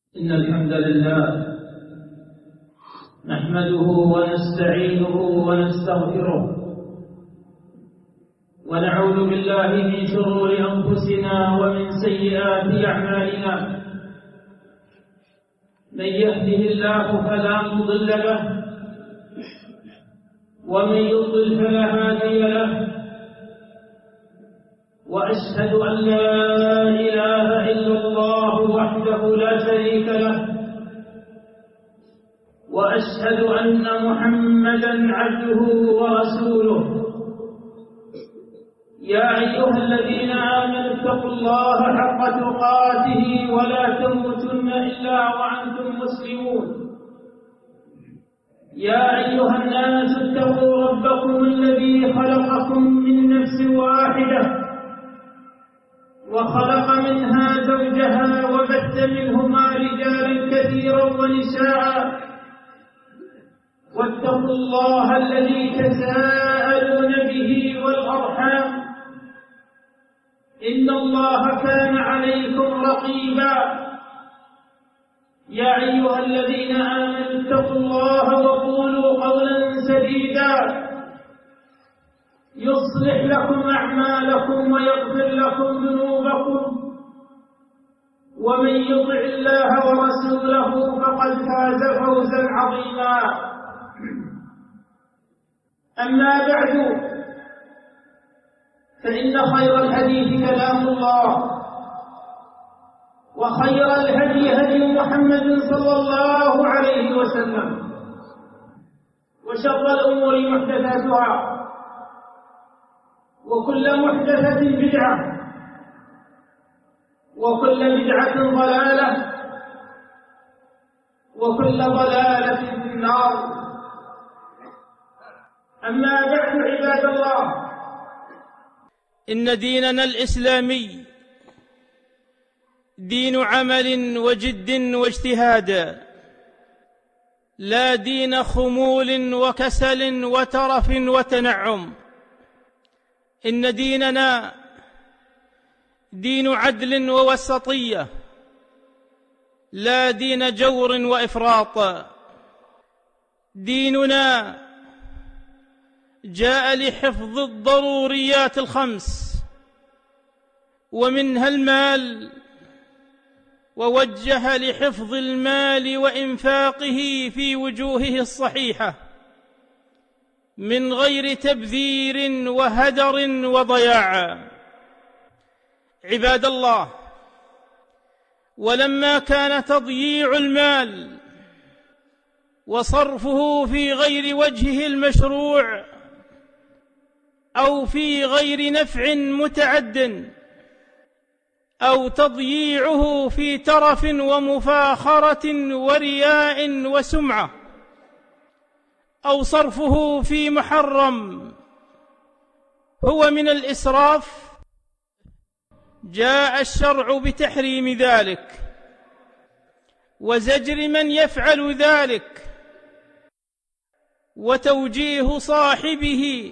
إن الحمد لله نحمده ونستعينه ونستغفره ونعوذ بالله من شرور أنفسنا ومن سيئات أعمالنا. من يهده الله فلا مضل له ومن يضلل فلا هادي له، وأشهد أن لا إله إلا الله وحده لا شريك له، وأشهد أن محمدًا عبده ورسوله. يا أيها الذين آمنوا اتقوا الله حق تقاته ولا تموتن إلا وأنتم مسلمون. يا أيها الناس اتقوا ربكم الذي خلقكم من نفس واحدة وخلق منها زوجها وبث منهما رجالا كثيرا ونساء، واتقوا الله الذي تساءلون به والأرحام، إن الله كان عليكم رقيبا. يا أيها الذين آمنوا اتقوا الله وقولوا قولا سديدا يصلح لكم أعمالكم ويغفر لكم ذنوبكم، ومن يطع الله ورسوله فقد فاز فوزا عظيما. أما بعد، فإن خير الحديث كلام الله، وخير الهدي هدي محمد صلى الله عليه وسلم، وشر الأمور محدثاتها، وكل محدثة بدعة، وكل بدعة ضلالة، وكل ضلالة في النار. أما بعد، عباد الله، إن ديننا الإسلامي دين عمل وجد واجتهاد، لا دين خمول وكسل وترف وتنعم. إن ديننا دين عدل ووسطية، لا دين جور وإفراط. ديننا جاء لحفظ الضروريات الخمس، ومنها المال، ووجه لحفظ المال وإنفاقه في وجوهه الصحيحة من غير تبذير وهدر وضياع. عباد الله، ولما كان تضييع المال وصرفه في غير وجهه المشروع أو في غير نفع متعد، أو تضييعه في ترف ومفاخرة ورياء وسمعة، أو صرفه في محرم هو من الإسراف، جاء الشرع بتحريم ذلك وزجر من يفعل ذلك، وتوجيه صاحبه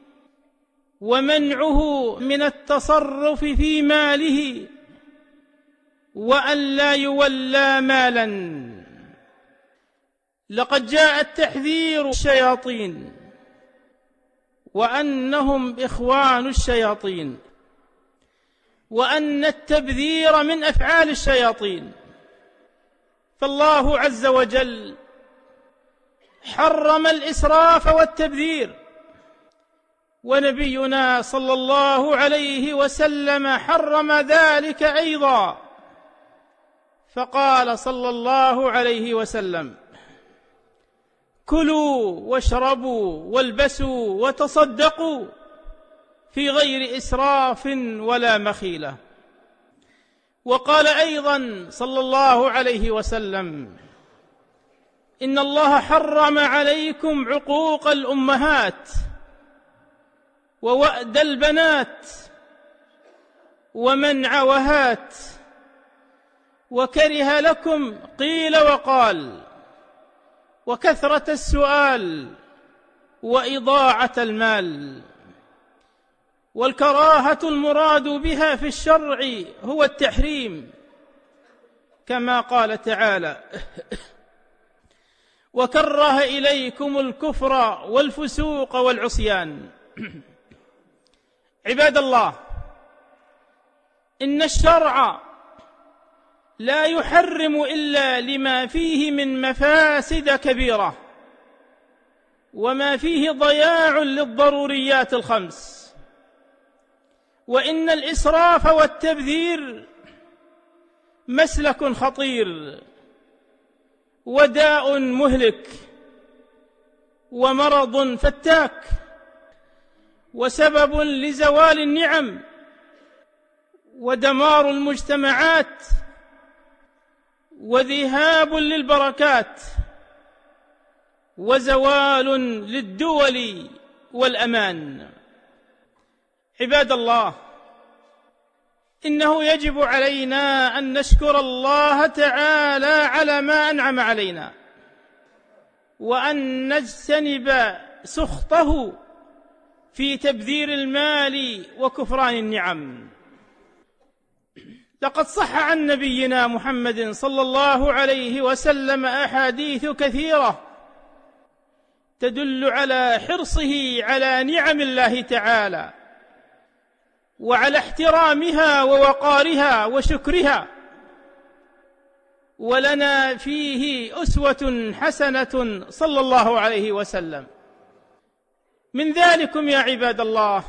ومنعه من التصرف في ماله، وأن لا يولى مالا. لقد جاء التحذير الشياطين وأنهم إخوان الشياطين، وأن التبذير من أفعال الشياطين. فالله عز وجل حرم الإسراف والتبذير، ونبينا صلى الله عليه وسلم حرم ذلك أيضا، فقال صلى الله عليه وسلم: كلوا واشربوا والبسوا وتصدقوا في غير إسراف ولا مخيلة. وقال أيضا صلى الله عليه وسلم: إن الله حرم عليكم عقوق الأمهات ووأد البنات ومنع وهات، وكره لكم قيل وقال، وكثرة السؤال، وإضاعة المال. والكراهة المراد بها في الشرع هو التحريم، كما قال تعالى: وكره إليكم الكفر والفسوق والعصيان. عباد الله، إن الشرع لا يحرم إلا لما فيه من مفاسد كبيرة وما فيه ضياع للضروريات الخمس. وإن الإسراف والتبذير مسلك خطير وداء مهلك ومرض فتاك وسبب لزوال النعم ودمار المجتمعات وذهاب للبركات وزوال للدول والأمان. عباد الله، إنه يجب علينا أن نشكر الله تعالى على ما أنعم علينا، وأن نجتنب سخطه في تبذير المال وكفران النعم. لقد صح عن نبينا محمد صلى الله عليه وسلم أحاديث كثيرة تدل على حرصه على نعم الله تعالى وعلى احترامها ووقارها وشكرها، ولنا فيه أسوة حسنة صلى الله عليه وسلم. من ذلكم يا عباد الله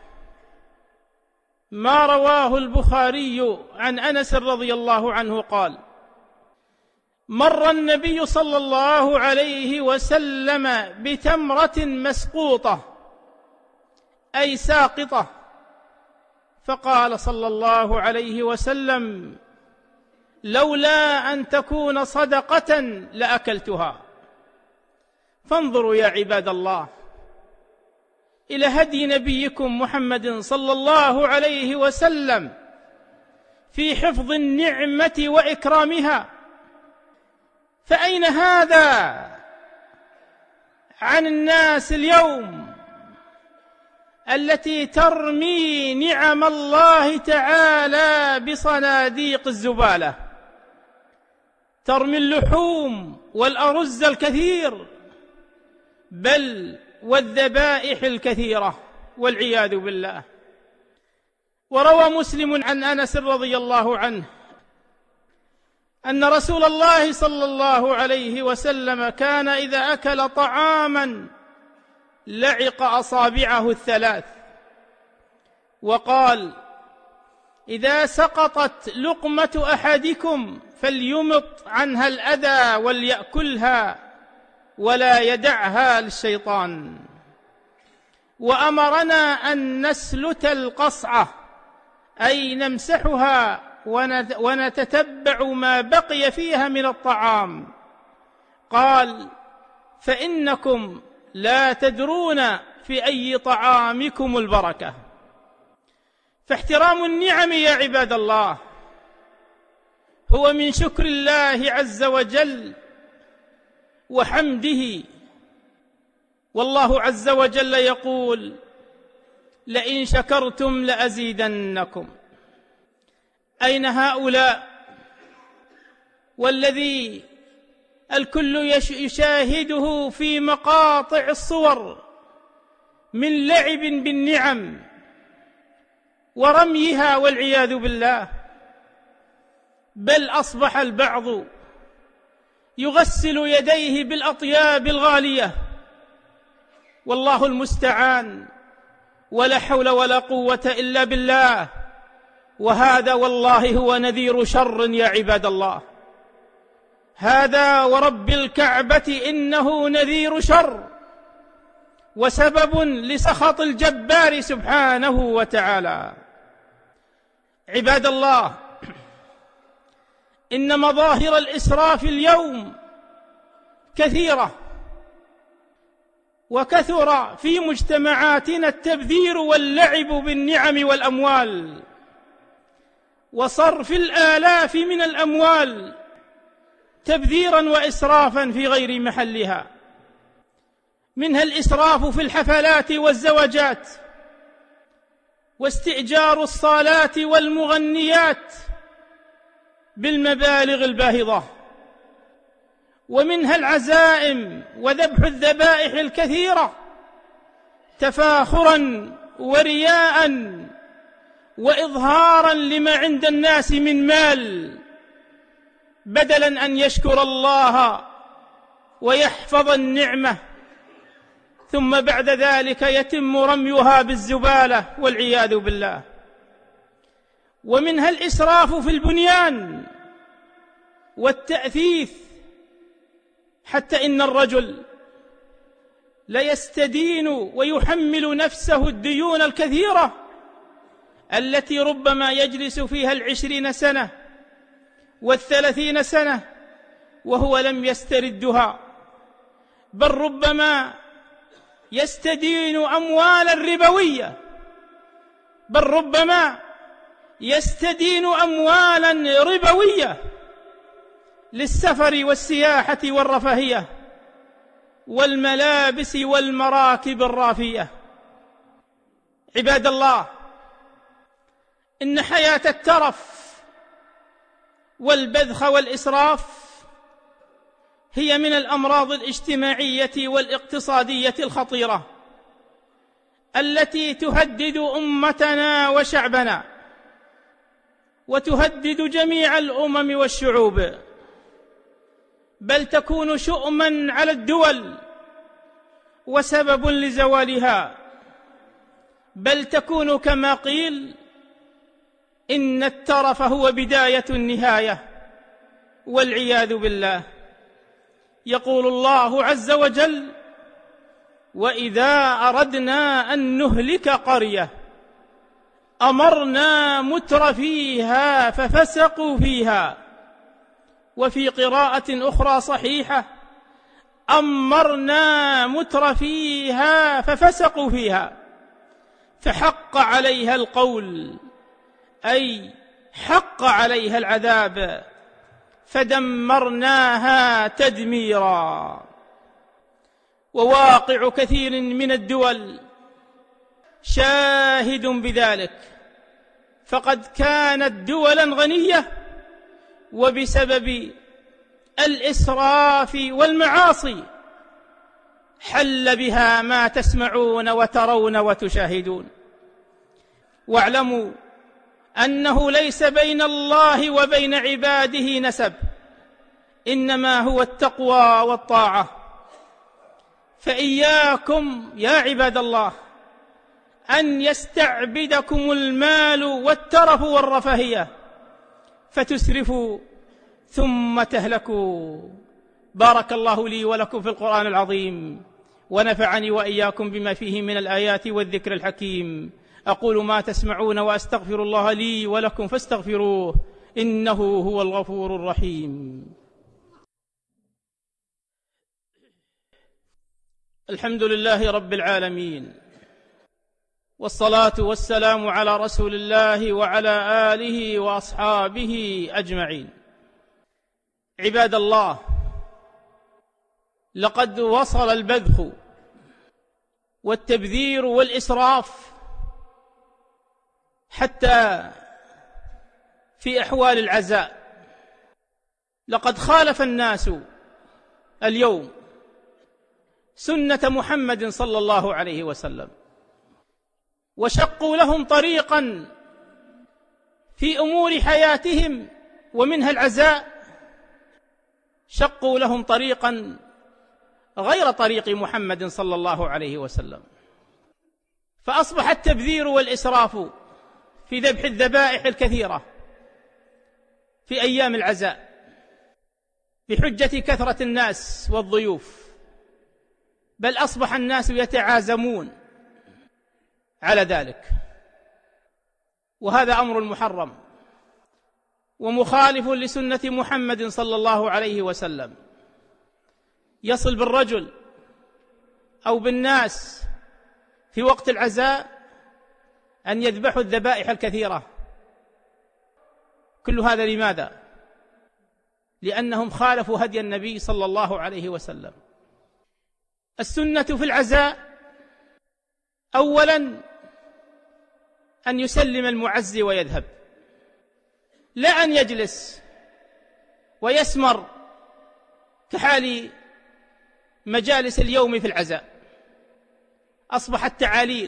ما رواه البخاري عن أنس رضي الله عنه قال: مر النبي صلى الله عليه وسلم بتمرة مسقوطة أي ساقطة، فقال صلى الله عليه وسلم: لولا أن تكون صدقة لأكلتها. فانظروا يا عباد الله إلى هدي نبيكم محمد صلى الله عليه وسلم في حفظ النعمة وإكرامها. فأين هذا عن الناس اليوم التي ترمي نعم الله تعالى بصناديق الزبالة، ترمي اللحوم والأرز الكثير بل والذبائح الكثيرة والعياذ بالله. وروى مسلم عن أنس رضي الله عنه أن رسول الله صلى الله عليه وسلم كان إذا أكل طعاما لعق أصابعه الثلاث، وقال: إذا سقطت لقمة أحدكم فليمط عنها الأذى وليأكلها ولا يدعها للشيطان. وأمرنا أن نسلت القصعة أي نمسحها ونتتبع ما بقي فيها من الطعام. قال: فإنكم لا تدرون في أي طعامكم البركة. فاحترام النعم يا عباد الله هو من شكر الله عز وجل وحمده. والله عز وجل يقول: لئن شكرتم لأزيدنكم. أين هؤلاء والذي الكل يشاهده في مقاطع الصور من لعب بالنعم ورميها والعياذ بالله؟ بل أصبح البعض يغسل يديه بالأطياب الغالية، والله المستعان، ولا حول ولا قوة إلا بالله. وهذا والله هو نذير شر يا عباد الله، هذا ورب الكعبة إنه نذير شر وسبب لسخط الجبار سبحانه وتعالى. عباد الله، إن مظاهر الإسراف اليوم كثيرة، وكثر في مجتمعاتنا التبذير واللعب بالنعم والأموال وصرف الآلاف من الأموال تبذيرا وإسرافا في غير محلها. منها الإسراف في الحفلات والزواجات واستئجار الصالات والمغنيات بالمبالغ الباهظة، ومنها العزائم وذبح الذبائح الكثيرة تفاخرا ورياء وإظهارا لما عند الناس من مال، بدلا أن يشكر الله ويحفظ النعمة، ثم بعد ذلك يتم رميها بالزبالة والعياذ بالله. ومنها الإسراف في البنيان والتأثيث، حتى إن الرجل ليستدين ويحمل نفسه الديون الكثيرة التي ربما يجلس فيها 20 سنة و30 سنة وهو لم يستردها، بل ربما يستدين أموالا ربوية، بل ربما يستدين أموالا ربوية للسفر والسياحة والرفاهية والملابس والمراكب الرافية. عباد الله، إن حياة الترف والبذخ والإسراف هي من الأمراض الاجتماعية والاقتصادية الخطيرة التي تهدد أمتنا وشعبنا، وتهدد جميع الأمم والشعوب، بل تكون شؤما على الدول وسبب لزوالها، بل تكون كما قيل: إن الترف هو بداية النهاية، والعياذ بالله. يقول الله عز وجل: وإذا أردنا أن نهلك قرية أمرنا مترفيها ففسقوا فيها، وفي قراءة أخرى صحيحة: أمرنا مترفيها ففسقوا فيها، فحق عليها القول، أي حق عليها العذاب، فدمرناها تدميرا. وواقع كثير من الدول شاهد بذلك، فقد كانت دولا غنية وبسبب الإسراف والمعاصي حل بها ما تسمعون وترون وتشاهدون. واعلموا أنه ليس بين الله وبين عباده نسب، إنما هو التقوى والطاعة. فإياكم يا عباد الله أن يستعبدكم المال والترف والرفاهية فتسرفوا ثم تهلكوا. بارك الله لي ولكم في القرآن العظيم، ونفعني وإياكم بما فيه من الآيات والذكر الحكيم. أقول ما تسمعون وأستغفر الله لي ولكم فاستغفروه، إنه هو الغفور الرحيم. الحمد لله رب العالمين، والصلاة والسلام على رسول الله وعلى آله وأصحابه أجمعين. عباد الله، لقد وصل البذخ والتبذير والإسراف حتى في أحوال العزاء. لقد خالف الناس اليوم سنة محمد صلى الله عليه وسلم، وشقوا لهم طريقا في أمور حياتهم ومنها العزاء، شقوا لهم طريقا غير طريق محمد صلى الله عليه وسلم، فأصبح التبذير والإسراف في ذبح الذبائح الكثيرة في أيام العزاء بحجة كثرة الناس والضيوف، بل أصبح الناس يتعازمون على ذلك، وهذا أمر محرم ومخالف لسنة محمد صلى الله عليه وسلم. يصل بالرجل أو بالناس في وقت العزاء أن يذبحوا الذبائح الكثيرة. كل هذا لماذا؟ لأنهم خالفوا هدي النبي صلى الله عليه وسلم. السنة في العزاء أولا أن يسلم المعزي ويذهب، لا أن يجلس ويسمر كحال مجالس اليوم في العزاء، أصبحت تعاليل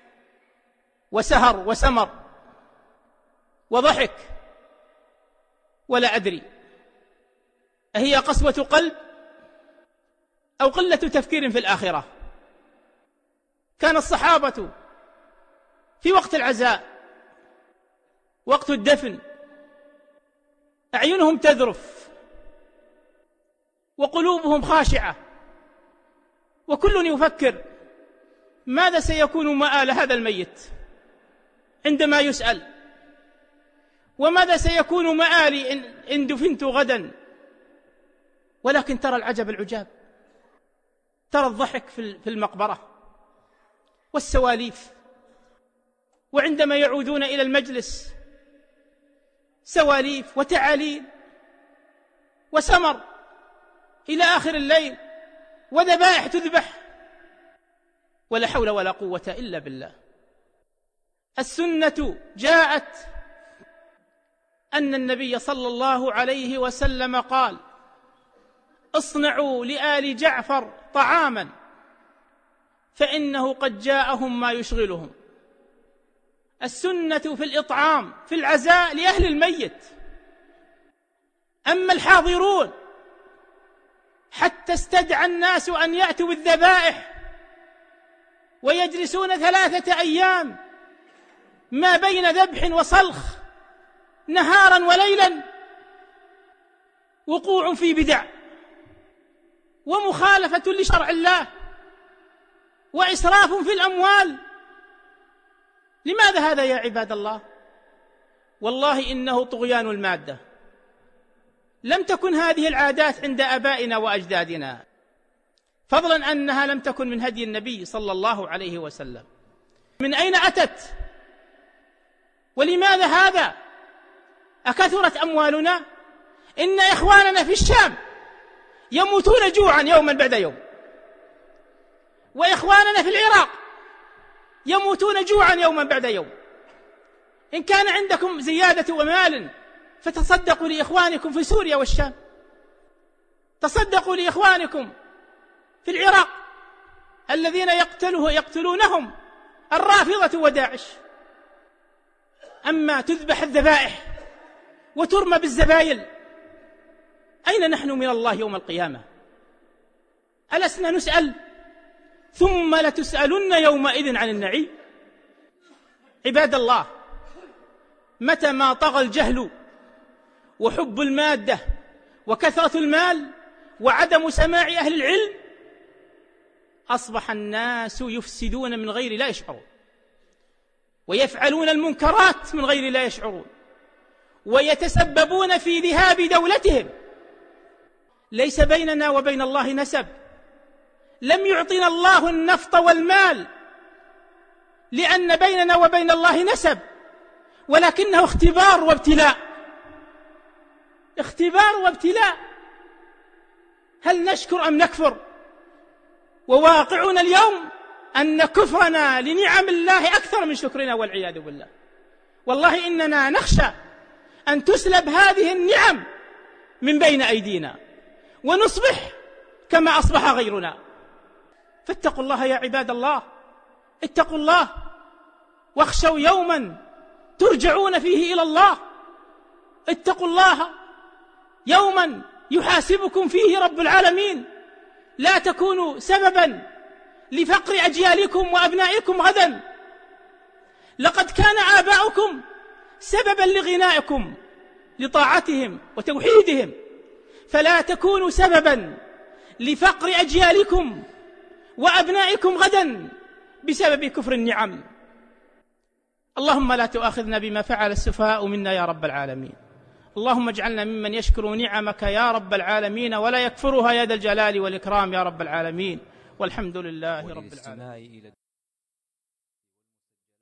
وسهر وسمر وضحك، ولا أدري أهي قسوة قلب أو قلة تفكير في الآخرة؟ كان الصحابة في وقت العزاء، وقت الدفن، أعينهم تذرف وقلوبهم خاشعة، وكل يفكر ماذا سيكون مآل هذا الميت عندما يسأل، وماذا سيكون مآلي إن دفنت غدا. ولكن ترى العجب العجاب، ترى الضحك في المقبرة والسواليف، وعندما يعودون إلى المجلس سواليف وتعاليل وسمر إلى آخر الليل، وذبائح تذبح، ولا حول ولا قوة إلا بالله. السنة جاءت أن النبي صلى الله عليه وسلم قال: اصنعوا لآل جعفر طعاما فإنه قد جاءهم ما يشغلهم. السنة في الإطعام في العزاء لأهل الميت. أما الحاضرون حتى استدعى الناس أن يأتوا بالذبائح ويجلسون 3 أيام ما بين ذبح وصلخ نهارا وليلا، وقوع في بدع ومخالفة لشرع الله وإسراف في الأموال. لماذا هذا يا عباد الله؟ والله إنه طغيان المادة. لم تكن هذه العادات عند آبائنا وأجدادنا، فضلا أنها لم تكن من هدي النبي صلى الله عليه وسلم. من أين أتت؟ ولماذا هذا؟ أكثرت أموالنا؟ إن إخواننا في الشام يموتون جوعا يوما بعد يوم، وإخواننا في العراق يموتون جوعا يوما بعد يوم. إن كان عندكم زيادة ومال فتصدقوا لإخوانكم في سوريا والشام، تصدقوا لإخوانكم في العراق الذين يقتلونهم الرافضة وداعش. أما تذبح الذبائح وترمى بالزبايل، أين نحن من الله يوم القيامة؟ ألسنا نسأل؟ ثم لتسألن يومئذ عن النعيم. عباد الله، متى ما طغى الجهل وحب المادة وكثرة المال وعدم سماع أهل العلم، أصبح الناس يفسدون من غير لا يشعرون، ويفعلون المنكرات من غير لا يشعرون، ويتسببون في ذهاب دولتهم. ليس بيننا وبين الله نسب، لم يعطنا الله النفط والمال لأن بيننا وبين الله نسب، ولكنه اختبار وابتلاء. اختبار وابتلاء، هل نشكر أم نكفر؟ وواقعنا اليوم أن كفرنا لنعم الله أكثر من شكرنا والعياذ بالله. والله إننا نخشى أن تسلب هذه النعم من بين أيدينا ونصبح كما أصبح غيرنا. فاتقوا الله يا عباد الله، اتقوا الله واخشوا يوما ترجعون فيه إلى الله. اتقوا الله يوما يحاسبكم فيه رب العالمين. لا تكونوا سببا لفقر أجيالكم وأبنائكم غدا. لقد كان آباؤكم سببا لغنائكم لطاعتهم وتوحيدهم، فلا تكونوا سببا لفقر أجيالكم وأبنائكم غدا بسبب كفر النعم. اللهم لا تؤاخذنا بما فعل السفهاء منا يا رب العالمين. اللهم اجعلنا ممن يشكر نعمك يا رب العالمين ولا يكفرها يا ذا الجلال والإكرام يا رب العالمين. والحمد لله رب العالمين.